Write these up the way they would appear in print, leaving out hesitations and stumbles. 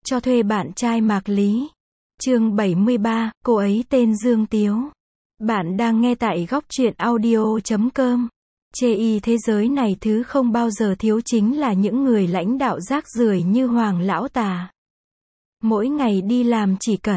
cho thuê bạn trai Mạc Lý. Chương 73, cô ấy tên Dương Tiếu. Bạn đang nghe tại góc truyện audio.com. Chê y thế giới này thứ không bao giờ thiếu chính là những người lãnh đạo rác rưởi như Hoàng lão tà. Mỗi ngày đi làm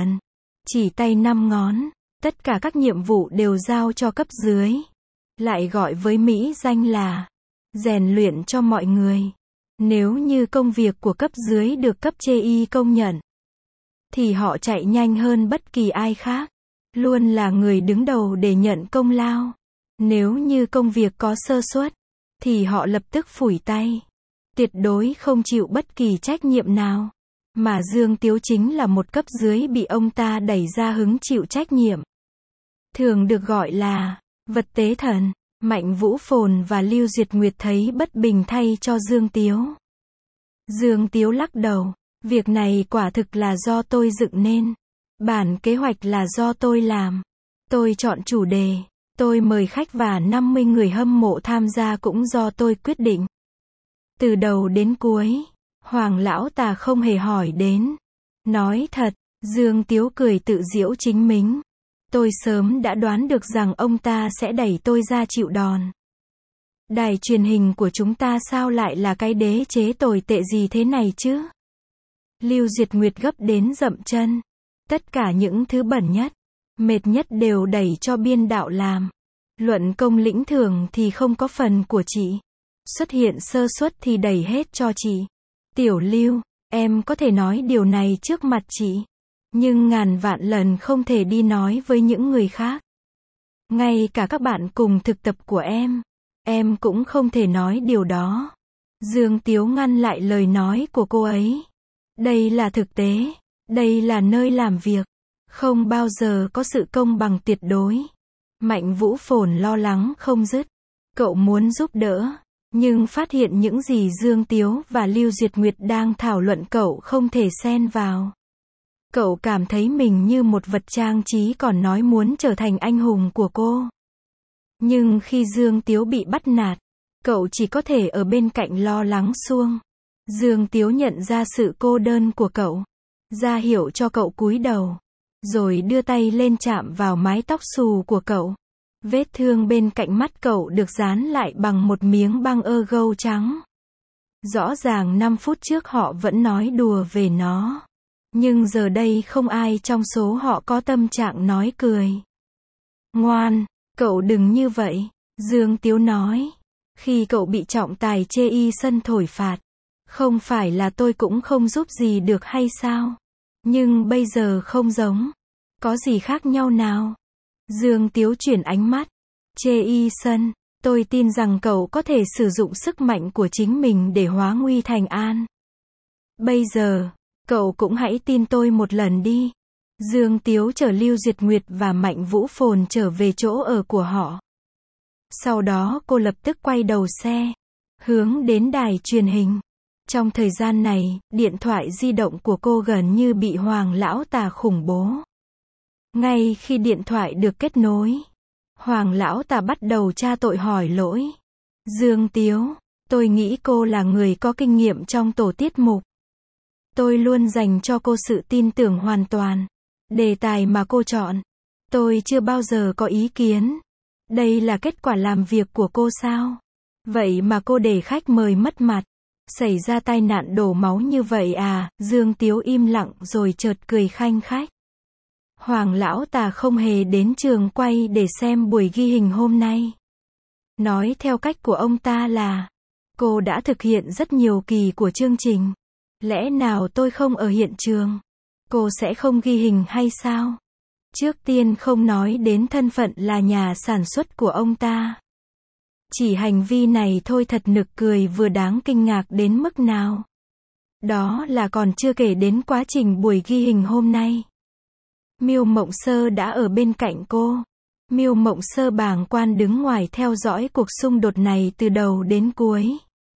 chỉ tay 5 ngón, tất cả các nhiệm vụ đều giao cho cấp dưới. Lại gọi với mỹ danh là rèn luyện cho mọi người. Nếu như công việc của cấp dưới được cấp chê y công nhận, thì họ chạy nhanh hơn bất kỳ ai khác. Luôn là người đứng đầu để nhận công lao. Nếu như công việc có sơ suất, thì họ lập tức phủi tay. Tuyệt đối không chịu bất kỳ trách nhiệm nào. Mà Dương Tiếu chính là một cấp dưới bị ông ta đẩy ra hứng chịu trách nhiệm. Thường được gọi là vật tế thần. Mạnh Vũ Phồn và Lưu Duyệt Nguyệt thấy bất bình thay cho Dương Tiếu. Dương Tiếu lắc đầu. Việc này quả thực là do tôi dựng nên. Bản kế hoạch là do tôi làm. Tôi chọn chủ đề. Tôi mời khách và 50 người hâm mộ tham gia cũng do tôi quyết định. Từ đầu đến cuối, Hoàng lão tà không hề hỏi đến. Nói thật, Dương Tiếu cười tự giễu chính mình. Tôi sớm đã đoán được rằng ông ta sẽ đẩy tôi ra chịu đòn. Đài truyền hình của chúng ta sao lại là cái đế chế tồi tệ gì thế này chứ? Lưu Duyệt Nguyệt gấp đến dậm chân. Tất cả những thứ bẩn nhất, mệt nhất đều đẩy cho biên đạo làm. Luận công lĩnh thưởng thì không có phần của chị. Xuất hiện sơ suất thì đẩy hết cho chị. Tiểu Lưu, em có thể nói điều này trước mặt chị. Nhưng ngàn vạn lần không thể đi nói với những người khác. Ngay cả các bạn cùng thực tập của em cũng không thể nói điều đó. Dương Tiếu ngăn lại lời nói của cô ấy. Đây là thực tế. Đây là nơi làm việc. Không bao giờ có sự công bằng tuyệt đối. Mạnh Vũ Phồn lo lắng không dứt. Cậu muốn giúp đỡ. Nhưng phát hiện những gì Dương Tiếu và Lưu Duyệt Nguyệt đang thảo luận cậu không thể xen vào. Cậu cảm thấy mình như một vật trang trí còn nói muốn trở thành anh hùng của cô. Nhưng khi Dương Tiếu bị bắt nạt, cậu chỉ có thể ở bên cạnh lo lắng suông. Dương Tiếu nhận ra sự cô đơn của cậu. Ra hiệu cho cậu cúi đầu. Rồi đưa tay lên chạm vào mái tóc xù của cậu. Vết thương bên cạnh mắt cậu được dán lại bằng một miếng băng gâu trắng. Rõ ràng 5 phút trước họ vẫn nói đùa về nó. Nhưng giờ đây không ai trong số họ có tâm trạng nói cười. Ngoan, cậu đừng như vậy, Dương Tiếu nói. Khi cậu bị trọng tài chê y sân thổi phạt, không phải là tôi cũng không giúp gì được hay sao? Nhưng bây giờ không giống. Có gì khác nhau nào? Dương Tiếu chuyển ánh mắt. Chê y sân, tôi tin rằng cậu có thể sử dụng sức mạnh của chính mình để hóa nguy thành an. Bây giờ, cậu cũng hãy tin tôi một lần đi. Dương Tiếu chở Lưu Duyệt Nguyệt và Mạnh Vũ Phồn trở về chỗ ở của họ. Sau đó cô lập tức quay đầu xe, hướng đến đài truyền hình. Trong thời gian này, điện thoại di động của cô gần như bị Hoàng lão tà khủng bố. Ngay khi điện thoại được kết nối, Hoàng lão tà bắt đầu tra tội hỏi lỗi. Dương Tiếu, tôi nghĩ cô là người có kinh nghiệm trong tổ tiết mục. Tôi luôn dành cho cô sự tin tưởng hoàn toàn. Đề tài mà cô chọn, tôi chưa bao giờ có ý kiến. Đây là kết quả làm việc của cô sao? Vậy mà cô để khách mời mất mặt. Xảy ra tai nạn đổ máu như vậy à? Dương Tiếu im lặng rồi chợt cười khanh khách. Hoàng lão tà không hề đến trường quay để xem buổi ghi hình hôm nay. Nói theo cách của ông ta là, cô đã thực hiện rất nhiều kỳ của chương trình. Lẽ nào tôi không ở hiện trường, cô sẽ không ghi hình hay sao? Trước tiên không nói đến thân phận là nhà sản xuất của ông ta. Chỉ hành vi này thôi thật nực cười vừa đáng kinh ngạc đến mức nào. Đó là còn chưa kể đến quá trình buổi ghi hình hôm nay. Miêu Mộng Sơ đã ở bên cạnh cô. Miêu Mộng Sơ bàng quan đứng ngoài theo dõi cuộc xung đột này từ đầu đến cuối.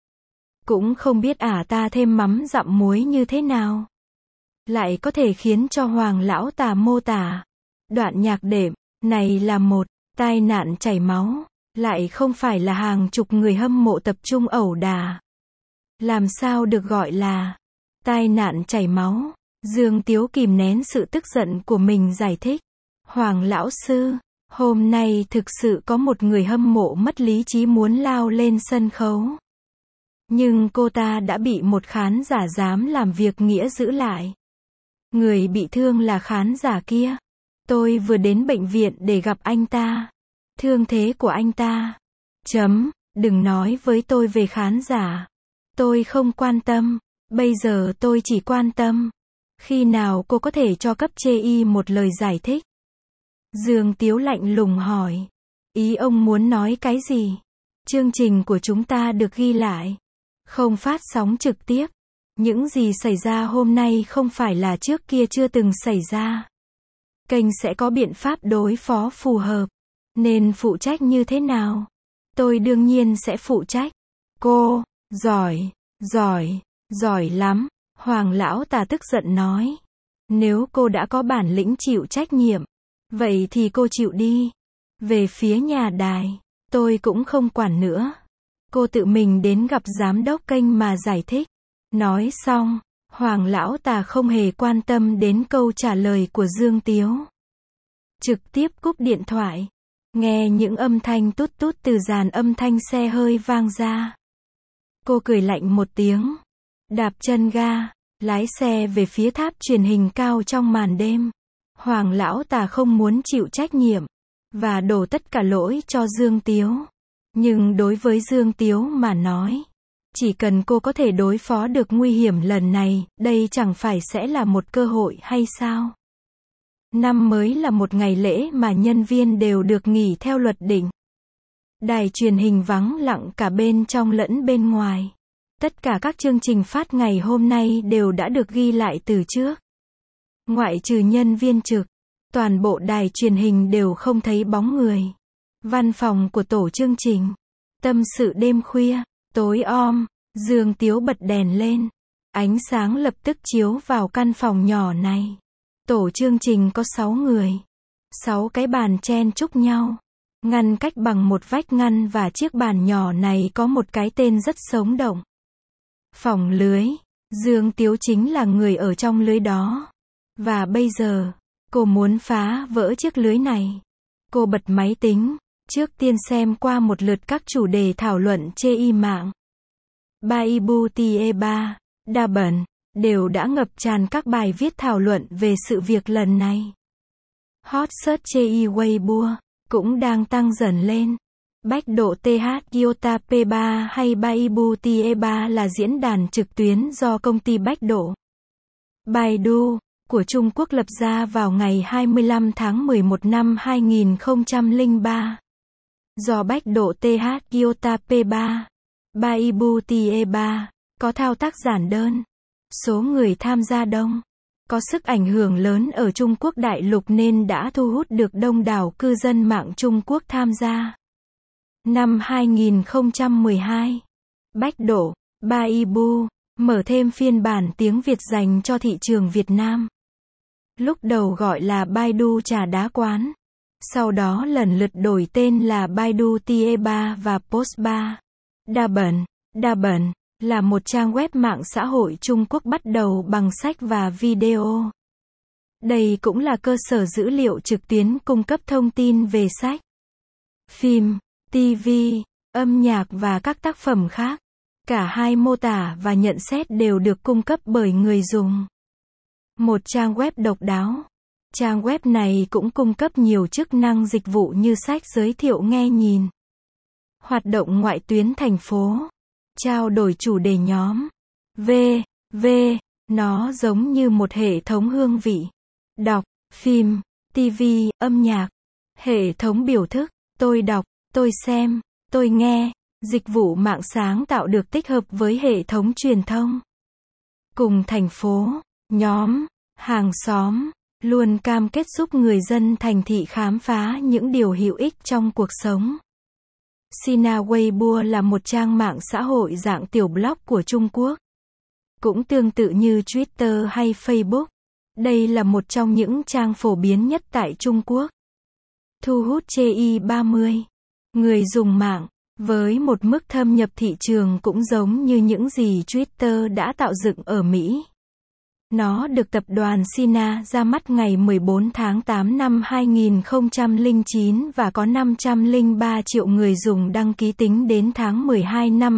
Cũng không biết ta thêm mắm dặm muối như thế nào, lại có thể khiến cho Hoàng lão tà mô tả đoạn nhạc đệm này là một tai nạn chảy máu, lại không phải là hàng chục người hâm mộ tập trung ẩu đả. Làm sao được gọi là tai nạn chảy máu? Dương Tiếu kìm nén sự tức giận của mình giải thích. Hoàng lão sư, hôm nay thực sự có một người hâm mộ mất lý trí muốn lao lên sân khấu. Nhưng cô ta đã bị một khán giả dám làm việc nghĩa giữ lại. Người bị thương là khán giả kia. Tôi vừa đến bệnh viện để gặp anh ta. Thương thế của anh ta. Đừng nói với tôi về khán giả. Tôi không quan tâm. Bây giờ tôi chỉ quan tâm. Khi nào cô có thể cho cấp chê y một lời giải thích? Dương Tiếu lạnh lùng hỏi. Ý ông muốn nói cái gì? Chương trình của chúng ta được ghi lại. Không phát sóng trực tiếp. Những gì xảy ra hôm nay không phải là trước kia chưa từng xảy ra. Kênh sẽ có biện pháp đối phó phù hợp. Nên phụ trách như thế nào? Tôi đương nhiên sẽ phụ trách. Cô, giỏi lắm. Hoàng lão tà tức giận nói. Nếu cô đã có bản lĩnh chịu trách nhiệm, vậy thì cô chịu đi. Về phía nhà đài, tôi cũng không quản nữa. Cô tự mình đến gặp giám đốc kênh mà giải thích. Nói xong, Hoàng lão tà không hề quan tâm đến câu trả lời của Dương Tiếu. Trực tiếp cúp điện thoại. Nghe những âm thanh tút tút từ dàn âm thanh xe hơi vang ra. Cô cười lạnh một tiếng. Đạp chân ga, lái xe về phía tháp truyền hình cao trong màn đêm. Hoàng lão tà không muốn chịu trách nhiệm và đổ tất cả lỗi cho Dương Tiếu. Nhưng đối với Dương Tiếu mà nói, chỉ cần cô có thể đối phó được nguy hiểm lần này, đây chẳng phải sẽ là một cơ hội hay sao? Năm mới là một ngày lễ mà nhân viên đều được nghỉ theo luật định. Đài truyền hình vắng lặng cả bên trong lẫn bên ngoài. Tất cả các chương trình phát ngày hôm nay đều đã được ghi lại từ trước. Ngoại trừ nhân viên trực, toàn bộ đài truyền hình đều không thấy bóng người. Văn phòng của tổ chương trình. Tâm sự đêm khuya, tối om, Dương Tiếu bật đèn lên. Ánh sáng lập tức chiếu vào căn phòng nhỏ này. Tổ chương trình có 6 người. 6 cái bàn chen chúc nhau. Ngăn cách bằng một vách ngăn và chiếc bàn nhỏ này có một cái tên rất sống động. Phòng lưới. Dương Tiếu chính là người ở trong lưới đó. Và bây giờ, cô muốn phá vỡ chiếc lưới này. Cô bật máy tính, trước tiên xem qua một lượt các chủ đề thảo luận chê y mạng. Baidu Tieba, Đa Bẩn, đều đã ngập tràn các bài viết thảo luận về sự việc lần này. Hot search chê y Weibo cũng đang tăng dần lên. Bách Độ TH Iota P3 hay Baidu Tieba là diễn đàn trực tuyến do công ty Bách Độ Baidu của Trung Quốc lập ra vào ngày 25 tháng 11 năm 2003. Do Bách Độ TH Iota P3, Baidu Tieba có thao tác giản đơn, số người tham gia đông, có sức ảnh hưởng lớn ở Trung Quốc đại lục nên đã thu hút được đông đảo cư dân mạng Trung Quốc tham gia. Năm 2012, Bách Độ Baidu mở thêm phiên bản tiếng Việt dành cho thị trường Việt Nam. Lúc đầu gọi là Baidu trà đá quán, sau đó lần lượt đổi tên là Baidu Tieba và Postbar. Đa Bẩn là một trang web mạng xã hội Trung Quốc bắt đầu bằng sách và video. Đây cũng là cơ sở dữ liệu trực tuyến cung cấp thông tin về sách, phim, TV, âm nhạc và các tác phẩm khác. Cả hai mô tả và nhận xét đều được cung cấp bởi người dùng. Một trang web độc đáo. Trang web này cũng cung cấp nhiều chức năng dịch vụ như sách giới thiệu nghe nhìn, hoạt động ngoại tuyến thành phố, trao đổi chủ đề nhóm, v.v. Nó giống như một hệ thống hương vị, đọc, phim, TV, âm nhạc, hệ thống biểu thức, tôi đọc, tôi xem, tôi nghe, dịch vụ mạng sáng tạo được tích hợp với hệ thống truyền thông. Cùng thành phố, nhóm, hàng xóm, luôn cam kết giúp người dân thành thị khám phá những điều hữu ích trong cuộc sống. Sina Weibo là một trang mạng xã hội dạng tiểu blog của Trung Quốc. Cũng tương tự như Twitter hay Facebook. Đây là một trong những trang phổ biến nhất tại Trung Quốc. Thu hút Chi30 người dùng mạng, với một mức thâm nhập thị trường cũng giống như những gì Twitter đã tạo dựng ở Mỹ. Nó được tập đoàn Sina ra mắt ngày 14 tháng 8 năm 2009 và có 503 triệu người dùng đăng ký tính đến tháng 12 năm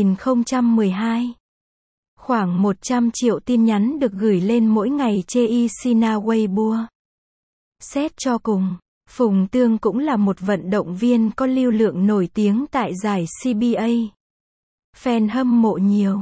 2012. Khoảng 100 triệu tin nhắn được gửi lên mỗi ngày trên Sina Weibo. Xét cho cùng, Phùng Tương cũng là một vận động viên có lưu lượng nổi tiếng tại giải CBA. Fan hâm mộ nhiều,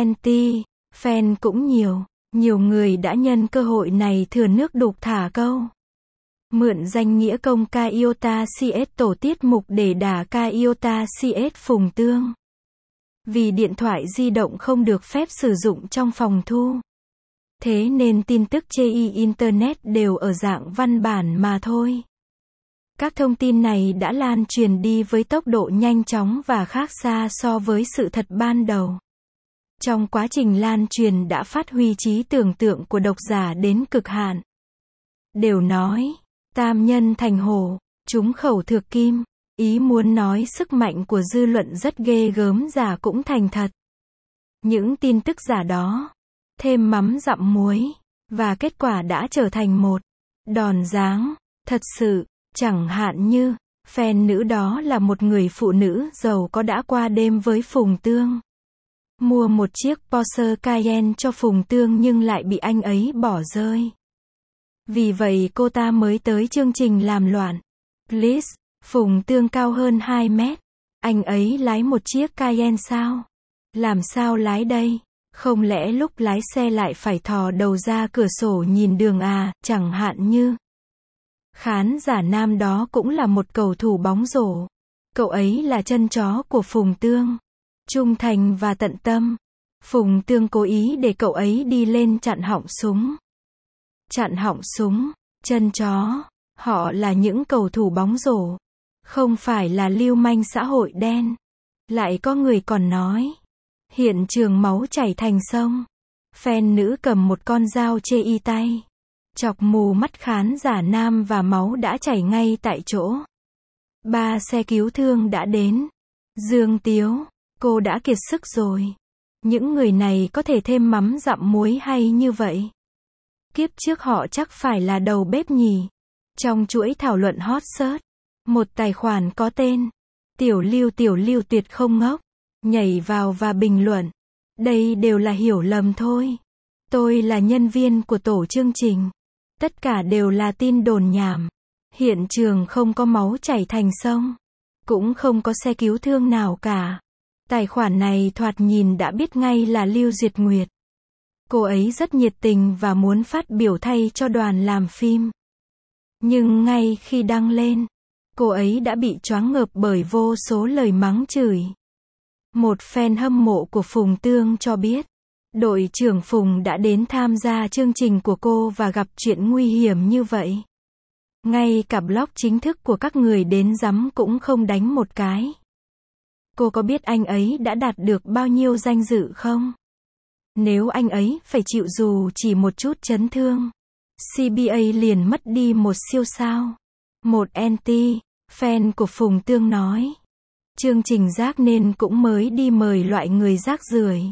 anti-fan cũng nhiều. Nhiều người đã nhân cơ hội này thừa nước đục thả câu. Mượn danh nghĩa công ca Iota CS tổ tiết mục để đả ca Iota CS Phùng Tương. Vì điện thoại di động không được phép sử dụng trong phòng thu. Thế nên tin tức trên Internet đều ở dạng văn bản mà thôi. Các thông tin này đã lan truyền đi với tốc độ nhanh chóng và khác xa so với sự thật ban đầu. Trong quá trình lan truyền đã phát huy trí tưởng tượng của độc giả đến cực hạn. Đều nói, tam nhân thành hổ, trúng khẩu thược kim, ý muốn nói sức mạnh của dư luận rất ghê gớm giả cũng thành thật. Những tin tức giả đó, thêm mắm dặm muối, và kết quả đã trở thành một đòn giáng, thật sự, chẳng hạn như, fan nữ đó là một người phụ nữ giàu có đã qua đêm với Phùng Tương. Mua một chiếc Porsche Cayenne cho Phùng Tương nhưng lại bị anh ấy bỏ rơi. Vì vậy cô ta mới tới chương trình làm loạn. Please, Phùng Tương cao hơn 2 mét. Anh ấy lái một chiếc Cayenne sao? Làm sao lái đây? Không lẽ lúc lái xe lại phải thò đầu ra cửa sổ nhìn đường à, chẳng hạn như. Khán giả nam đó cũng là một cầu thủ bóng rổ. Cậu ấy là chân chó của Phùng Tương. Trung thành và tận tâm. Phùng Tương cố ý để cậu ấy đi lên chặn họng súng. Chặn họng súng, chân chó. Họ là những cầu thủ bóng rổ. Không phải là lưu manh xã hội đen. Lại có người còn nói. Hiện trường máu chảy thành sông. Fan nữ cầm một con dao chê y tay. Chọc mù mắt khán giả nam và máu đã chảy ngay tại chỗ. 3 xe cứu thương đã đến. Dương Tiếu, cô đã kiệt sức rồi. Những người này có thể thêm mắm dặm muối hay như vậy? Kiếp trước họ chắc phải là đầu bếp nhỉ. Trong chuỗi thảo luận hot search, một tài khoản có tên Tiểu Lưu tuyệt không ngốc, nhảy vào và bình luận. Đây đều là hiểu lầm thôi. Tôi là nhân viên của tổ chương trình. Tất cả đều là tin đồn nhảm. Hiện trường không có máu chảy thành sông. Cũng không có xe cứu thương nào cả. Tài khoản này thoạt nhìn đã biết ngay là Lưu Duyệt Nguyệt. Cô ấy rất nhiệt tình và muốn phát biểu thay cho đoàn làm phim. Nhưng ngay khi đăng lên, cô ấy đã bị choáng ngợp bởi vô số lời mắng chửi. Một fan hâm mộ của Phùng Tương cho biết, đội trưởng Phùng đã đến tham gia chương trình của cô và gặp chuyện nguy hiểm như vậy. Ngay cả blog chính thức của các người đến rắm cũng không đánh một cái. Cô có biết anh ấy đã đạt được bao nhiêu danh dự không? Nếu anh ấy phải chịu dù chỉ một chút chấn thương, CBA liền mất đi một siêu sao. Một anti-fan của Phùng Tương nói. Chương trình rác nên cũng mới đi mời loại người rác rưởi.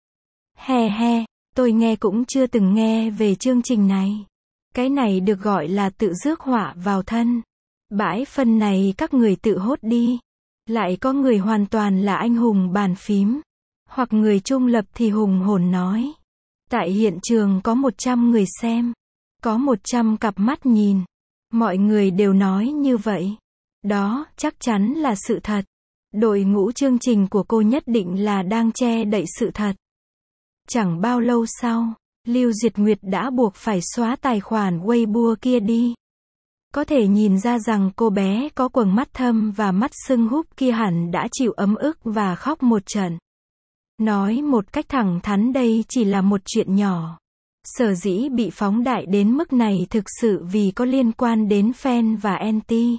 He he, tôi nghe cũng chưa từng nghe về chương trình này. Cái này được gọi là tự rước họa vào thân. Bãi phân này các người tự hốt đi. Lại có người hoàn toàn là anh hùng bàn phím. Hoặc người trung lập thì hùng hồn nói. Tại hiện trường có 100 người xem. Có 100 cặp mắt nhìn. Mọi người đều nói như vậy. Đó, chắc chắn là sự thật. Đội ngũ chương trình của cô nhất định là đang che đậy sự thật. Chẳng bao lâu sau, Lưu Duyệt Nguyệt đã buộc phải xóa tài khoản Weibo kia đi. Có thể nhìn ra rằng cô bé có quầng mắt thâm và mắt sưng húp kia hẳn đã chịu ấm ức và khóc một trận. Nói một cách thẳng thắn đây chỉ là một chuyện nhỏ. Sở dĩ bị phóng đại đến mức này thực sự vì có liên quan đến fan và anti.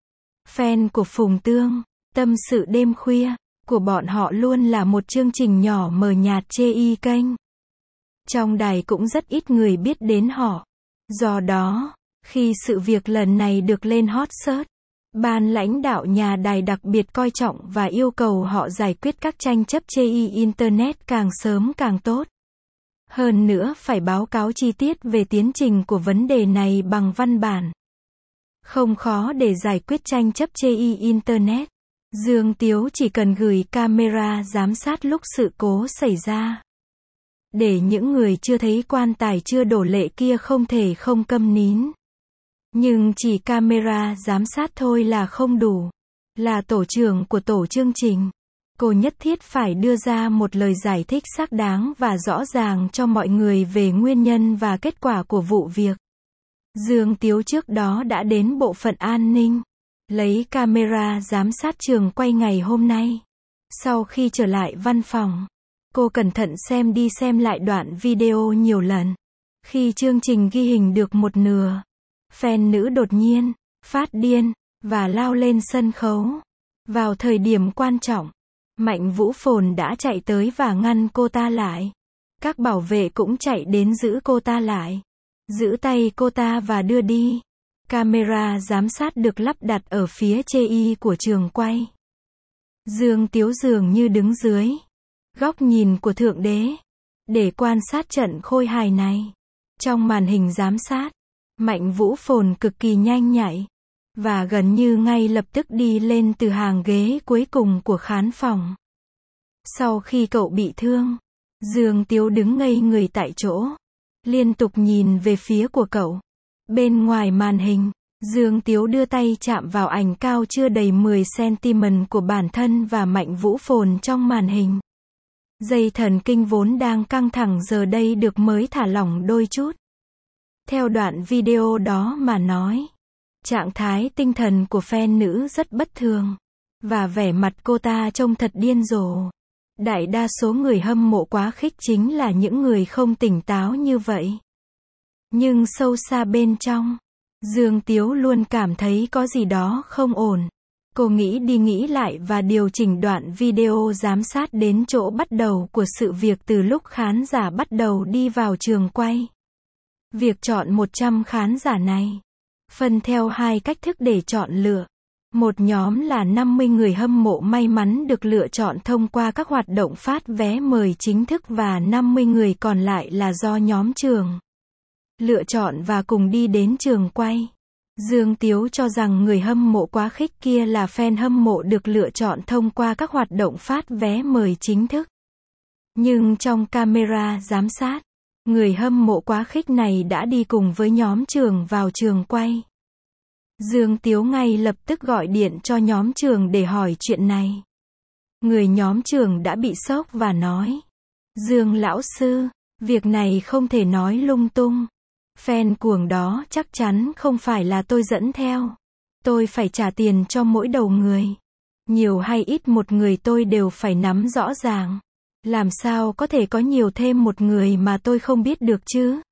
Fan của Phùng Tương, tâm sự đêm khuya, của bọn họ luôn là một chương trình nhỏ mờ nhạt trên kênh. Trong đài cũng rất ít người biết đến họ. Do đó, khi sự việc lần này được lên hot search, ban lãnh đạo nhà đài đặc biệt coi trọng và yêu cầu họ giải quyết các tranh chấp trên Internet càng sớm càng tốt. Hơn nữa phải báo cáo chi tiết về tiến trình của vấn đề này bằng văn bản. Không khó để giải quyết tranh chấp chê Internet. Dương Tiếu chỉ cần gửi camera giám sát lúc sự cố xảy ra. Để những người chưa thấy quan tài chưa đổ lệ kia không thể không câm nín. Nhưng chỉ camera giám sát thôi là không đủ. Là tổ trưởng của tổ chương trình. Cô nhất thiết phải đưa ra một lời giải thích xác đáng và rõ ràng cho mọi người về nguyên nhân và kết quả của vụ việc. Dương Tiếu trước đó đã đến bộ phận an ninh, lấy camera giám sát trường quay ngày hôm nay. Sau khi trở lại văn phòng, cô cẩn thận xem đi xem lại đoạn video nhiều lần. Khi chương trình ghi hình được một nửa, fan nữ đột nhiên phát điên và lao lên sân khấu. Vào thời điểm quan trọng, Mạnh Vũ Phồn đã chạy tới và ngăn cô ta lại. Các bảo vệ cũng chạy đến giữ cô ta lại, giữ tay cô ta và đưa đi. Camera giám sát được lắp đặt ở phía chê của trường quay. Dương Tiếu dường như đứng dưới góc nhìn của Thượng Đế để quan sát trận khôi hài này. Trong màn hình giám sát, Mạnh Vũ Phồn cực kỳ nhanh nhạy và gần như ngay lập tức đi lên từ hàng ghế cuối cùng của khán phòng. Sau khi cậu bị thương, Dương Tiếu đứng ngây người tại chỗ, liên tục nhìn về phía của cậu. Bên ngoài màn hình, Dương Tiếu đưa tay chạm vào ảnh cao chưa đầy 10 cm của bản thân và Mạnh Vũ Phồn trong màn hình. Dây thần kinh vốn đang căng thẳng giờ đây được mới thả lỏng đôi chút. Theo đoạn video đó mà nói, trạng thái tinh thần của fan nữ rất bất thường, và vẻ mặt cô ta trông thật điên rồ. Đại đa số người hâm mộ quá khích chính là những người không tỉnh táo như vậy. Nhưng sâu xa bên trong, Dương Tiếu luôn cảm thấy có gì đó không ổn. Cô nghĩ đi nghĩ lại và điều chỉnh đoạn video giám sát đến chỗ bắt đầu của sự việc từ lúc khán giả bắt đầu đi vào trường quay. Việc chọn 100 khán giả này phân theo hai cách thức để chọn lựa. Một nhóm là 50 người hâm mộ may mắn được lựa chọn thông qua các hoạt động phát vé mời chính thức và 50 người còn lại là do nhóm trường lựa chọn và cùng đi đến trường quay. Dương Tiếu cho rằng người hâm mộ quá khích kia là fan hâm mộ được lựa chọn thông qua các hoạt động phát vé mời chính thức. Nhưng trong camera giám sát, người hâm mộ quá khích này đã đi cùng với nhóm trường vào trường quay. Dương Tiếu ngay lập tức gọi điện cho nhóm trường để hỏi chuyện này. Người nhóm trường đã bị sốc và nói: Dương lão sư, việc này không thể nói lung tung. Fan cuồng đó chắc chắn không phải là tôi dẫn theo. Tôi phải trả tiền cho mỗi đầu người. Nhiều hay ít một người tôi đều phải nắm rõ ràng. Làm sao có thể có nhiều thêm một người mà tôi không biết được chứ?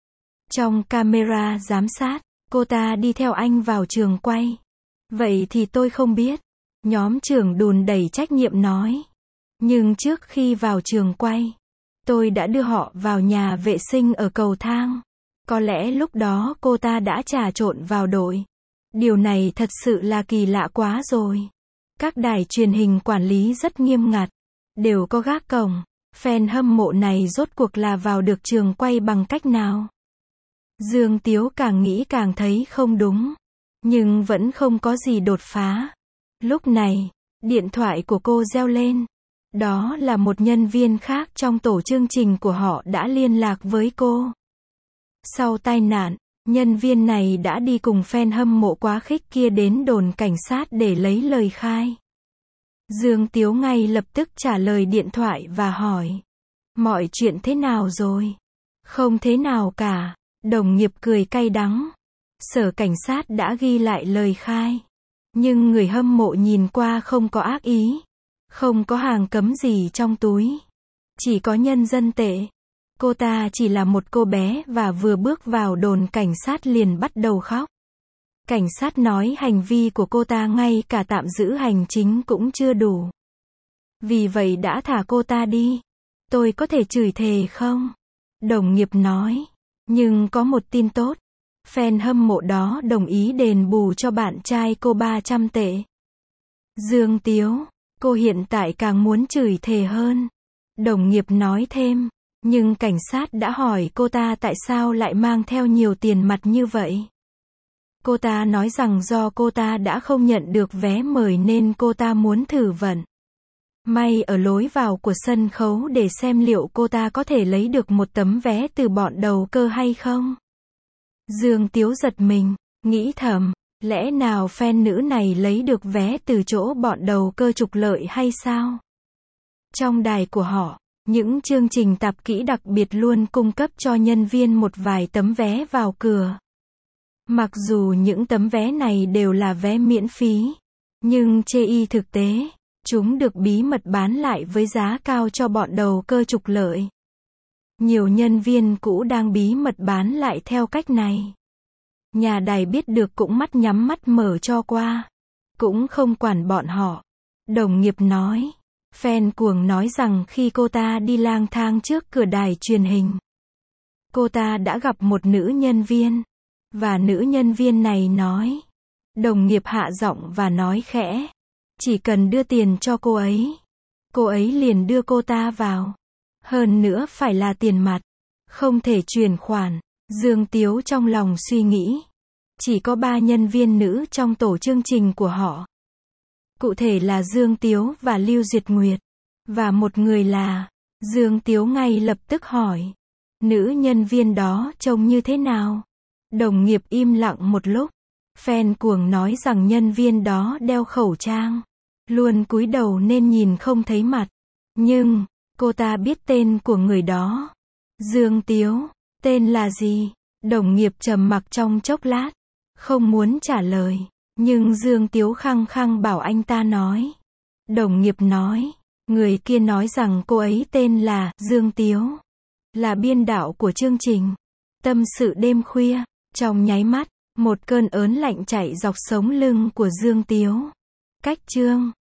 Trong camera giám sát, cô ta đi theo anh vào trường quay. Vậy thì tôi không biết. Nhóm trưởng đùn đẩy trách nhiệm nói. Nhưng trước khi vào trường quay, tôi đã đưa họ vào nhà vệ sinh ở cầu thang. Có lẽ lúc đó cô ta đã trà trộn vào đội. Điều này thật sự là kỳ lạ quá rồi. Các đài truyền hình quản lý rất nghiêm ngặt, đều có gác cổng. Fan hâm mộ này rốt cuộc là vào được trường quay bằng cách nào? Dương Tiếu càng nghĩ càng thấy không đúng, nhưng vẫn không có gì đột phá. Lúc này, điện thoại của cô reo lên. Đó là một nhân viên khác trong tổ chương trình của họ đã liên lạc với cô. Sau tai nạn, nhân viên này đã đi cùng fan hâm mộ quá khích kia đến đồn cảnh sát để lấy lời khai. Dương Tiếu ngay lập tức trả lời điện thoại và hỏi: mọi chuyện thế nào rồi? Không thế nào cả, đồng nghiệp cười cay đắng. Sở cảnh sát đã ghi lại lời khai. Nhưng người hâm mộ nhìn qua không có ác ý. Không có hàng cấm gì trong túi. Chỉ có nhân dân tệ. Cô ta chỉ là một cô bé và vừa bước vào đồn cảnh sát liền bắt đầu khóc. Cảnh sát nói hành vi của cô ta ngay cả tạm giữ hành chính cũng chưa đủ. Vì vậy đã thả cô ta đi. Tôi có thể chửi thề không? Đồng nghiệp nói. Nhưng có một tin tốt. Fan hâm mộ đó đồng ý đền bù cho bạn trai cô 300 tệ. Dương Tiếu, cô hiện tại càng muốn chửi thề hơn. Đồng nghiệp nói thêm. Nhưng cảnh sát đã hỏi cô ta tại sao lại mang theo nhiều tiền mặt như vậy. Cô ta nói rằng do cô ta đã không nhận được vé mời nên cô ta muốn thử vận may ở lối vào của sân khấu để xem liệu cô ta có thể lấy được một tấm vé từ bọn đầu cơ hay không. Dương Tiếu giật mình, nghĩ thầm, lẽ nào fan nữ này lấy được vé từ chỗ bọn đầu cơ trục lợi hay sao? Trong đài của họ, những chương trình tạp kỹ đặc biệt luôn cung cấp cho nhân viên một vài tấm vé vào cửa. Mặc dù những tấm vé này đều là vé miễn phí, nhưng trên thực tế, chúng được bí mật bán lại với giá cao cho bọn đầu cơ trục lợi. Nhiều nhân viên cũ đang bí mật bán lại theo cách này. Nhà đài biết được cũng mắt nhắm mắt mở cho qua. Cũng không quản bọn họ. Đồng nghiệp nói. Fan cuồng nói rằng khi cô ta đi lang thang trước cửa đài truyền hình, cô ta đã gặp một nữ nhân viên. Và nữ nhân viên này nói. Đồng nghiệp hạ giọng và nói khẽ. Chỉ cần đưa tiền cho cô ấy liền đưa cô ta vào. Hơn nữa phải là tiền mặt, không thể chuyển khoản. Dương Tiếu trong lòng suy nghĩ. Chỉ có 3 nhân viên nữ trong tổ chương trình của họ. Cụ thể là Dương Tiếu và Lưu Duyệt Nguyệt. Và một người là, Dương Tiếu ngay lập tức hỏi. Nữ nhân viên đó trông như thế nào? Đồng nghiệp im lặng một lúc. Fan cuồng nói rằng nhân viên đó đeo khẩu trang. Luôn cúi đầu nên nhìn không thấy mặt. Nhưng, cô ta biết tên của người đó. Dương Tiếu, tên là gì? Đồng nghiệp trầm mặc trong chốc lát. Không muốn trả lời. Nhưng Dương Tiếu khăng khăng bảo anh ta nói. Đồng nghiệp nói. Người kia nói rằng cô ấy tên là Dương Tiếu. Là biên đạo của chương trình. Tâm sự đêm khuya. Trong nháy mắt, một cơn ớn lạnh chạy dọc sống lưng của Dương Tiếu. Cách chương